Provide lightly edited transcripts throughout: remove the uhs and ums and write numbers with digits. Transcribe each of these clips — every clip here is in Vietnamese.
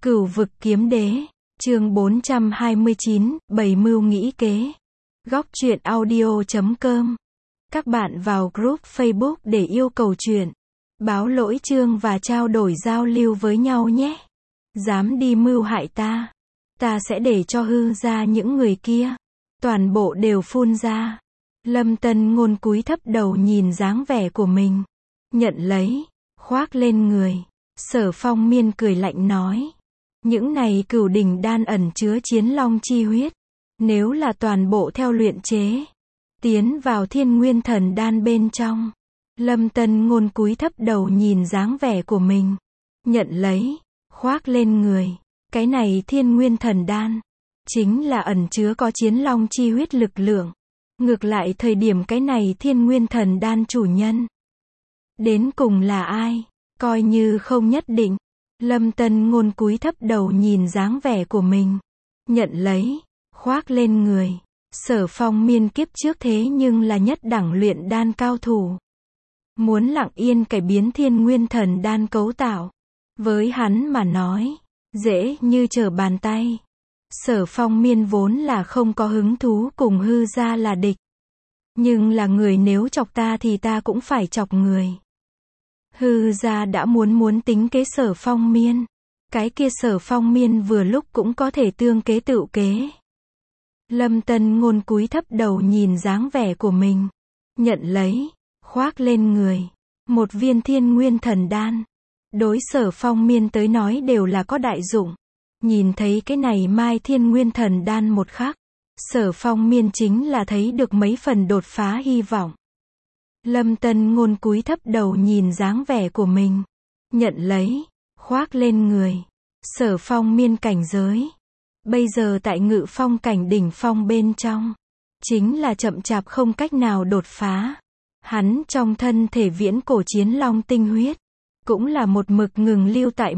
Cửu vực kiếm đế, chương 429, bày mưu nghĩ kế. Góc truyện audio.com. Các bạn vào group Facebook để yêu cầu truyện, báo lỗi chương và trao đổi giao lưu với nhau nhé. Dám đi mưu hại ta, ta sẽ để cho hư ra những người kia, toàn bộ đều phun ra. Lâm Tân Ngôn cúi thấp đầu nhìn dáng vẻ của mình, nhận lấy, khoác lên người. Sở Phong Miên cười lạnh nói, những này cửu đỉnh đan ẩn chứa chiến long chi huyết, nếu là toàn bộ theo luyện chế, tiến vào thiên nguyên thần đan bên trong. Lâm Tân Ngôn cúi thấp đầu nhìn dáng vẻ của mình, nhận lấy, khoác lên người. Cái này thiên nguyên thần đan, chính là ẩn chứa có chiến long chi huyết lực lượng. Ngược lại thời điểm cái này thiên nguyên thần đan chủ nhân đến cùng là ai, coi như không nhất định. Lâm Tân Ngôn cúi thấp đầu nhìn dáng vẻ của mình, nhận lấy, khoác lên người. Sở Phong Miên kiếp trước thế nhưng là nhất đẳng luyện đan cao thủ, muốn lặng yên cải biến thiên nguyên thần đan cấu tạo, với hắn mà nói, dễ như trở bàn tay. Sở Phong Miên vốn là không có hứng thú cùng hư ra là địch, nhưng là người nếu chọc ta thì ta cũng phải chọc người. Hư ra đã muốn tính kế Sở Phong Miên, cái kia Sở Phong Miên vừa lúc cũng có thể tương kế tựu kế. Lâm Tân Ngôn cúi thấp đầu nhìn dáng vẻ của mình, nhận lấy, khoác lên người. Một viên thiên nguyên thần đan, đối Sở Phong Miên tới nói đều là có đại dụng. Nhìn thấy cái này mai thiên nguyên thần đan một khắc, Sở Phong Miên chính là thấy được mấy phần đột phá hy vọng. Lâm Tân Ngôn cúi thấp đầu nhìn dáng vẻ của mình, nhận lấy, khoác lên người. Sở Phong Miên cảnh giới, bây giờ tại ngự phong cảnh đỉnh phong bên trong, chính là chậm chạp không cách nào đột phá. Hắn trong thân thể viễn cổ chiến long tinh huyết, cũng là một mực ngừng lưu tại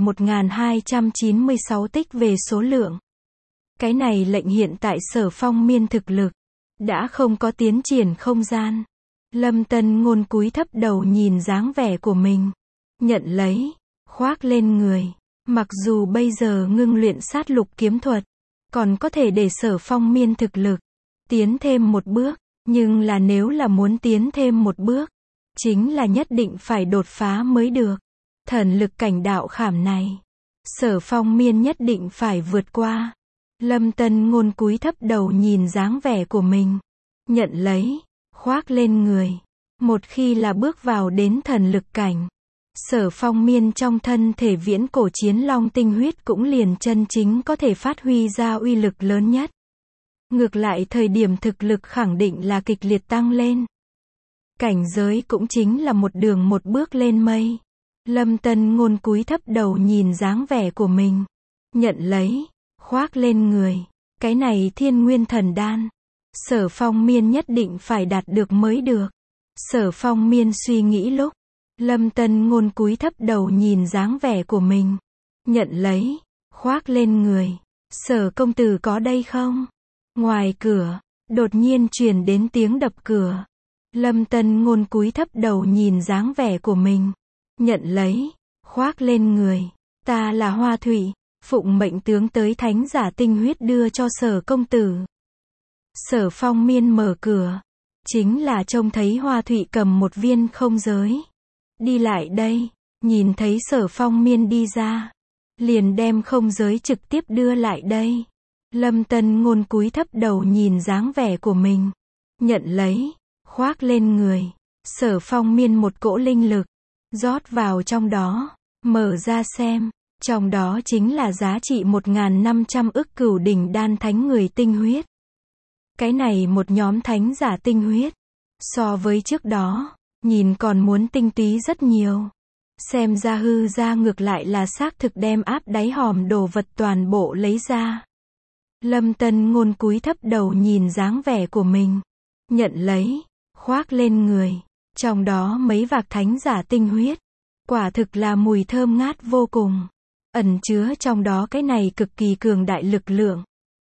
1296 tích về số lượng. Cái này lệnh hiện tại Sở Phong Miên thực lực đã không có tiến triển không gian. Lâm Tân Ngôn cúi thấp đầu nhìn dáng vẻ của mình, nhận lấy, khoác lên người. Mặc dù bây giờ ngưng luyện sát lục kiếm thuật, còn có thể để Sở Phong Miên thực lực tiến thêm một bước, nhưng là nếu là muốn tiến thêm một bước, chính là nhất định phải đột phá mới được. Thần lực cảnh đạo khảm này, Sở Phong Miên nhất định phải vượt qua. Lâm Tân Ngôn cúi thấp đầu nhìn dáng vẻ của mình, nhận lấy, khoác lên người. Một khi là bước vào đến thần lực cảnh, Sở Phong Miên trong thân thể viễn cổ chiến long tinh huyết cũng liền chân chính có thể phát huy ra uy lực lớn nhất. Ngược lại thời điểm thực lực khẳng định là kịch liệt tăng lên. Cảnh giới cũng chính là một đường một bước lên mây. Lâm Tân Ngôn cúi thấp đầu nhìn dáng vẻ của mình, nhận lấy, khoác lên người. Cái này thiên nguyên thần đan, Sở Phong Miên nhất định phải đạt được mới được. Sở Phong Miên suy nghĩ lúc, Lâm Tân Ngôn cúi thấp đầu nhìn dáng vẻ của mình, nhận lấy, khoác lên người. Sở công tử có đây không? Ngoài cửa, đột nhiên truyền đến tiếng đập cửa. Lâm Tân Ngôn cúi thấp đầu nhìn dáng vẻ của mình, nhận lấy, khoác lên người. Ta là Hoa Thụy, phụng mệnh tướng tới thánh giả tinh huyết đưa cho Sở công tử. Sở Phong Miên mở cửa, chính là trông thấy Hoa Thụy cầm một viên không giới. Đi lại đây, nhìn thấy Sở Phong Miên đi ra, liền đem không giới trực tiếp đưa lại đây. Lâm Tân Ngôn cúi thấp đầu nhìn dáng vẻ của mình, nhận lấy, khoác lên người. Sở Phong Miên một cỗ linh lực rót vào trong đó, mở ra xem, trong đó chính là giá trị 1.500 ức cửu đỉnh đan thánh người tinh huyết. Cái này một nhóm thánh giả tinh huyết, so với trước đó, nhìn còn muốn tinh túy rất nhiều. Xem ra hư ra ngược lại là xác thực đem áp đáy hòm đồ vật toàn bộ lấy ra. Lâm Tân Ngôn cúi thấp đầu nhìn dáng vẻ của mình, nhận lấy, khoác lên người. Trong đó mấy vạc thánh giả tinh huyết, quả thực là mùi thơm ngát vô cùng, ẩn chứa trong đó cái này cực kỳ cường đại lực lượng.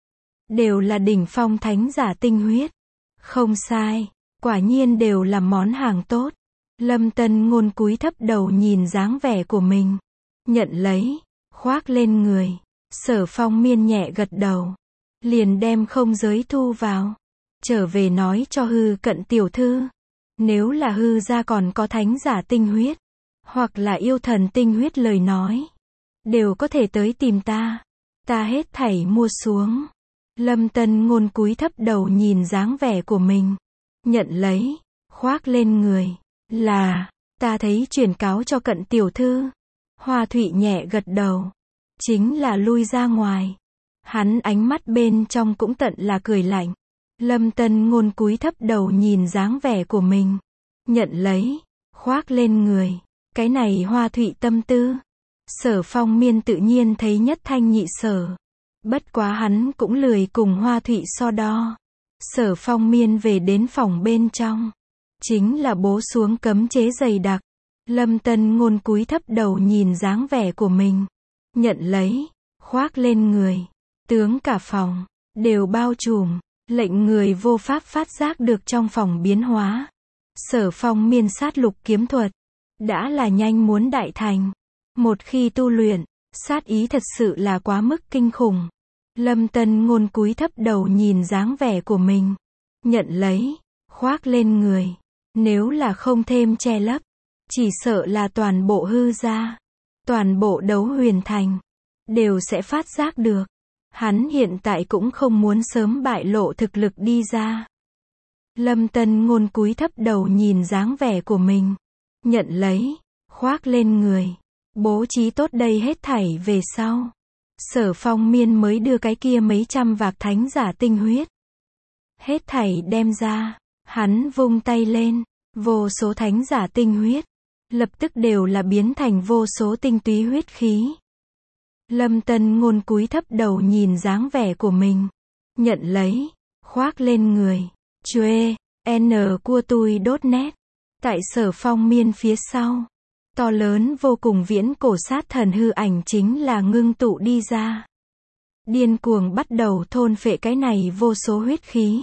Đều là đỉnh phong thánh giả tinh huyết. Không sai, quả nhiên đều là món hàng tốt. Lâm Tân Ngôn cúi thấp đầu nhìn dáng vẻ của mình, nhận lấy, khoác lên người. Sở Phong Miên nhẹ gật đầu. Liền đem không giới thu vào. Trở về nói cho Hư Cận tiểu thư. Nếu là Hư gia còn có thánh giả tinh huyết, hoặc là yêu thần tinh huyết lời nói, đều có thể tới tìm ta. Ta hết thảy mua xuống. Lâm Tân Ngôn cúi thấp đầu nhìn dáng vẻ của mình. Nhận lấy, khoác lên người. Là, ta thấy truyền cáo cho Cận tiểu thư. Hoa Thụy nhẹ gật đầu. Chính là lui ra ngoài. Hắn ánh mắt bên trong cũng tận là cười lạnh. Lâm Tân Ngôn cúi thấp đầu nhìn dáng vẻ của mình. Nhận lấy, khoác lên người. Cái này Hoa Thụy tâm tư. Sở Phong Miên tự nhiên thấy nhất thanh nhị sở. Bất quá hắn cũng lười cùng Hoa Thụy so đo. Sở Phong Miên về đến phòng bên trong. Chính là bố xuống cấm chế dày đặc. Lâm Tân Ngôn cúi thấp đầu nhìn dáng vẻ của mình. Nhận lấy, khoác lên người. Tướng cả phòng, đều bao trùm. Lệnh người vô pháp phát giác được trong phòng biến hóa. Sở Phong Miên sát lục kiếm thuật. Đã là nhanh muốn đại thành. Một khi tu luyện, sát ý thật sự là quá mức kinh khủng. Lâm Tân Ngôn cúi thấp đầu nhìn dáng vẻ của mình. Nhận lấy, khoác lên người. Nếu là không thêm che lấp, chỉ sợ là toàn bộ Hư gia, toàn bộ Đấu Huyền Thành, đều sẽ phát giác được. Hắn hiện tại cũng không muốn sớm bại lộ thực lực đi ra. Lâm Tân Ngôn cúi thấp đầu nhìn dáng vẻ của mình. Nhận lấy, khoác lên người. Bố trí tốt đây hết thảy về sau. Sở Phong Miên mới đưa cái kia mấy trăm vạc thánh giả tinh huyết. Hết thảy đem ra. Hắn vung tay lên. Vô số thánh giả tinh huyết. Lập tức đều là biến thành vô số tinh túy huyết khí. Lâm Tân Ngôn cúi thấp đầu nhìn dáng vẻ của mình. Nhận lấy, khoác lên người. Chuê, net. Tại Sở Phong Miên phía sau, to lớn vô cùng viễn cổ sát thần hư ảnh chính là ngưng tụ đi ra. Điên cuồng bắt đầu thôn phệ cái này vô số huyết khí.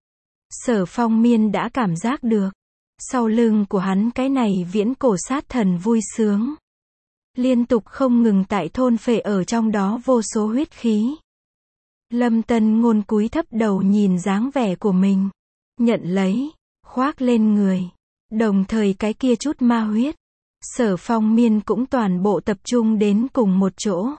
Sở Phong Miên đã cảm giác được. Sau lưng của hắn cái này viễn cổ sát thần vui sướng. Liên tục không ngừng tại thôn phệ ở trong đó vô số huyết khí. Lâm Tân Ngôn cúi thấp đầu nhìn dáng vẻ của mình. Nhận lấy, khoác lên người. Đồng thời cái kia chút ma huyết. Sở Phong Miên cũng toàn bộ tập trung đến cùng một chỗ.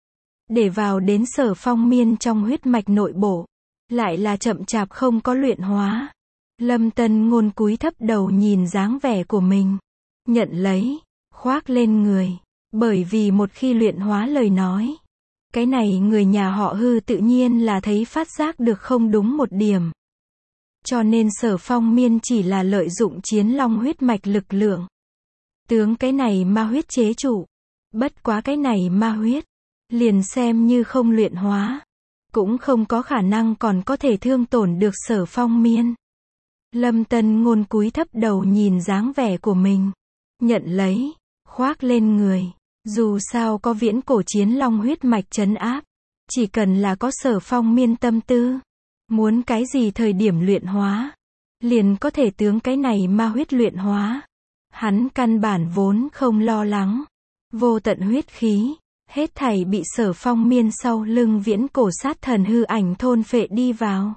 Để vào đến Sở Phong Miên trong huyết mạch nội bộ. Lại là chậm chạp không có luyện hóa. Lâm Tân Ngôn cúi thấp đầu nhìn dáng vẻ của mình. Nhận lấy, khoác lên người. Bởi vì một khi luyện hóa lời nói, cái này người nhà họ Hư tự nhiên là thấy phát giác được không đúng một điểm. Cho nên Sở Phong Miên chỉ là lợi dụng chiến long huyết mạch lực lượng. Tướng cái này ma huyết chế trụ. Bất quá cái này ma huyết, liền xem như không luyện hóa, cũng không có khả năng còn có thể thương tổn được Sở Phong Miên. Lâm Tân Ngôn cúi thấp đầu nhìn dáng vẻ của mình. Nhận lấy, khoác lên người. Dù sao có viễn cổ chiến long huyết mạch trấn áp. Chỉ cần là có Sở Phong Miên tâm tư. Muốn cái gì thời điểm luyện hóa. Liền có thể tướng cái này ma huyết luyện hóa. Hắn căn bản vốn không lo lắng. Vô tận huyết khí. Hết thảy bị Sở Phong Miên sau lưng viễn cổ sát thần hư ảnh thôn phệ đi vào.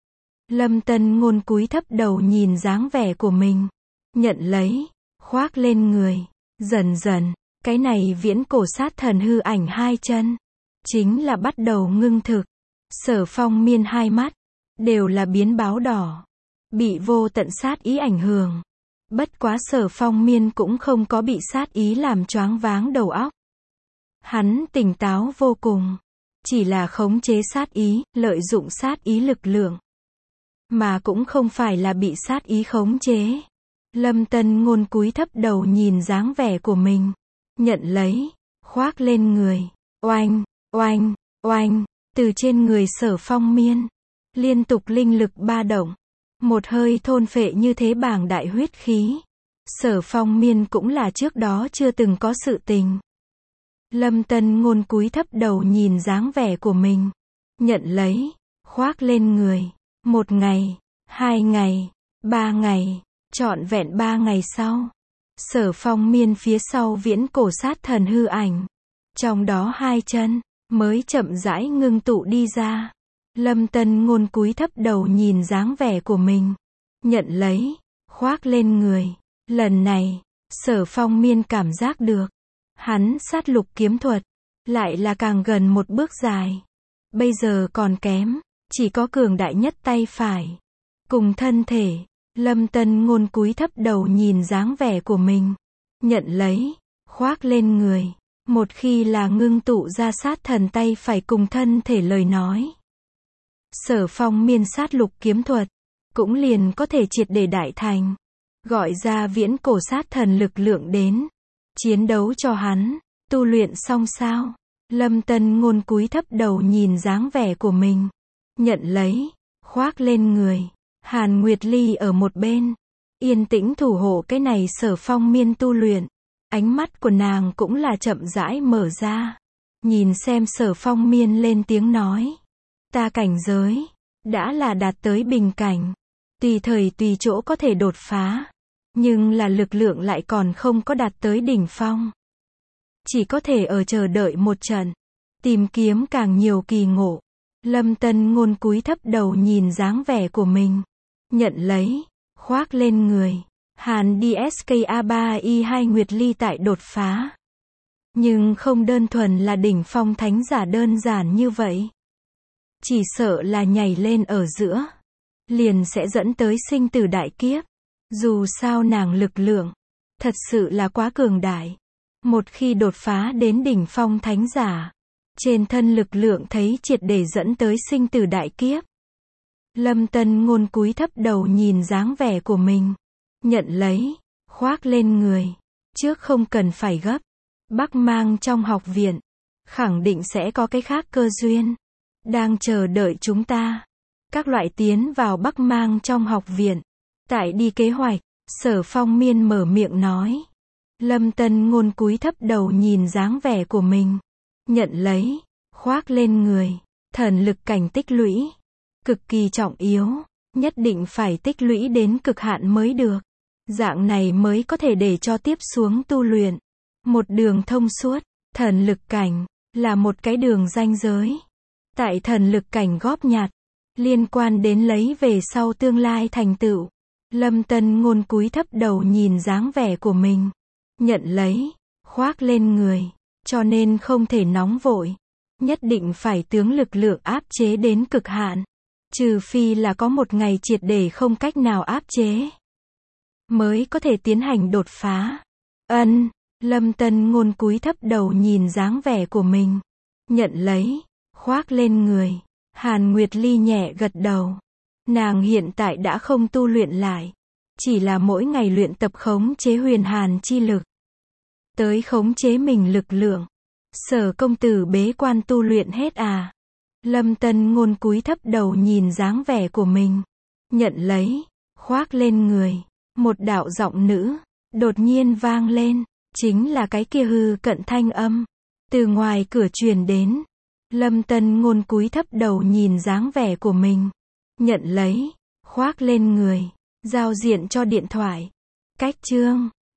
Lâm Tân Ngôn cúi thấp đầu nhìn dáng vẻ của mình. Nhận lấy, khoác lên người. Dần dần, cái này viễn cổ sát thần hư ảnh hai chân. Chính là bắt đầu ngưng thực. Sở Phong Miên hai mắt, đều là biến báo đỏ. Bị vô tận sát ý ảnh hưởng. Bất quá Sở Phong Miên cũng không có bị sát ý làm choáng váng đầu óc. Hắn tỉnh táo vô cùng. Chỉ là khống chế sát ý, lợi dụng sát ý lực lượng. Mà cũng không phải là bị sát ý khống chế. Lâm Tân Ngôn cúi thấp đầu nhìn dáng vẻ của mình. Nhận lấy, khoác lên người. Oanh, oanh, oanh, từ trên người Sở Phong Miên. Liên tục linh lực ba động. Một hơi thôn phệ như thế bảng đại huyết khí. Sở Phong Miên cũng là trước đó chưa từng có sự tình. Lâm Tân Ngôn cúi thấp đầu nhìn dáng vẻ của mình. Nhận lấy, khoác lên người. 1 ngày, 2 ngày, 3 ngày, trọn vẹn 3 ngày sau. Sở Phong Miên phía sau viễn cổ sát thần hư ảnh. Trong đó hai chân, mới chậm rãi ngưng tụ đi ra. Lâm Tân Ngôn cúi thấp đầu nhìn dáng vẻ của mình. Nhận lấy, khoác lên người. Lần này, Sở Phong Miên cảm giác được. Hắn sát lục kiếm thuật, lại là càng gần một bước dài. Bây giờ còn kém, chỉ có cường đại nhất tay phải. Cùng thân thể, Lâm Tân Ngôn cúi thấp đầu nhìn dáng vẻ của mình. Nhận lấy, khoác lên người. Một khi là ngưng tụ ra sát thần tay phải cùng thân thể lời nói. Sở Phong Miên sát lục kiếm thuật, cũng liền có thể triệt để đại thành. Gọi ra viễn cổ sát thần lực lượng đến. Chiến đấu cho hắn, tu luyện xong sao? Lâm Tân Ngôn cúi thấp đầu nhìn dáng vẻ của mình. Nhận lấy, khoác lên người. Hàn Nguyệt Ly ở một bên, yên tĩnh thủ hộ cái này Sở Phong Miên tu luyện. Ánh mắt của nàng cũng là chậm rãi mở ra. Nhìn xem Sở Phong Miên lên tiếng nói. Ta cảnh giới, đã là đạt tới bình cảnh. Tùy thời tùy chỗ có thể đột phá. Nhưng là lực lượng lại còn không có đạt tới đỉnh phong. Chỉ có thể ở chờ đợi một trận. Tìm kiếm càng nhiều kỳ ngộ. Lâm Tân Ngôn cúi thấp đầu nhìn dáng vẻ của mình. Nhận lấy, khoác lên người. Hàn DSKA3I2 Nguyệt Ly tại đột phá. Nhưng không đơn thuần là đỉnh phong thánh giả đơn giản như vậy. Chỉ sợ là nhảy lên ở giữa. Liền sẽ dẫn tới sinh tử đại kiếp. Dù sao nàng lực lượng, thật sự là quá cường đại. Một khi đột phá đến đỉnh phong thánh giả, trên thân lực lượng thấy triệt để dẫn tới sinh tử đại kiếp. Lâm Tân Ngôn cúi thấp đầu nhìn dáng vẻ của mình. Nhận lấy, khoác lên người. Trước không cần phải gấp. Bắc Mang trong học viện, khẳng định sẽ có cái khác cơ duyên. Đang chờ đợi chúng ta. Các loại tiến vào Bắc Mang trong học viện. Tại đi kế hoạch, Sở Phong Miên mở miệng nói. Lâm Tân Ngôn cúi thấp đầu nhìn dáng vẻ của mình. Nhận lấy, khoác lên người. Thần lực cảnh tích lũy. Cực kỳ trọng yếu. Nhất định phải tích lũy đến cực hạn mới được. Dạng này mới có thể để cho tiếp xuống tu luyện. Một đường thông suốt. Thần lực cảnh, là một cái đường ranh giới. Tại thần lực cảnh góp nhặt, liên quan đến lấy về sau tương lai thành tựu. Lâm Tân Ngôn cúi thấp đầu nhìn dáng vẻ của mình. Nhận lấy, khoác lên người. Cho nên không thể nóng vội. Nhất định phải tướng lực lượng áp chế đến cực hạn. Trừ phi là có một ngày triệt để không cách nào áp chế. Mới có thể tiến hành đột phá. Lâm Tân Ngôn cúi thấp đầu nhìn dáng vẻ của mình. Nhận lấy, khoác lên người. Hàn Nguyệt Ly nhẹ gật đầu. Nàng hiện tại đã không tu luyện lại. Chỉ là mỗi ngày luyện tập khống chế huyền hàn chi lực. Tới khống chế mình lực lượng. Sở công tử bế quan tu luyện hết à? Lâm Tân Ngôn cúi thấp đầu nhìn dáng vẻ của mình. Nhận lấy, khoác lên người. Một đạo giọng nữ, đột nhiên vang lên. Chính là cái kia hư cận thanh âm. Từ ngoài cửa truyền đến. Lâm Tân Ngôn cúi thấp đầu nhìn dáng vẻ của mình. Nhận lấy, khoác lên người. Giao diện cho điện thoại. Cách chương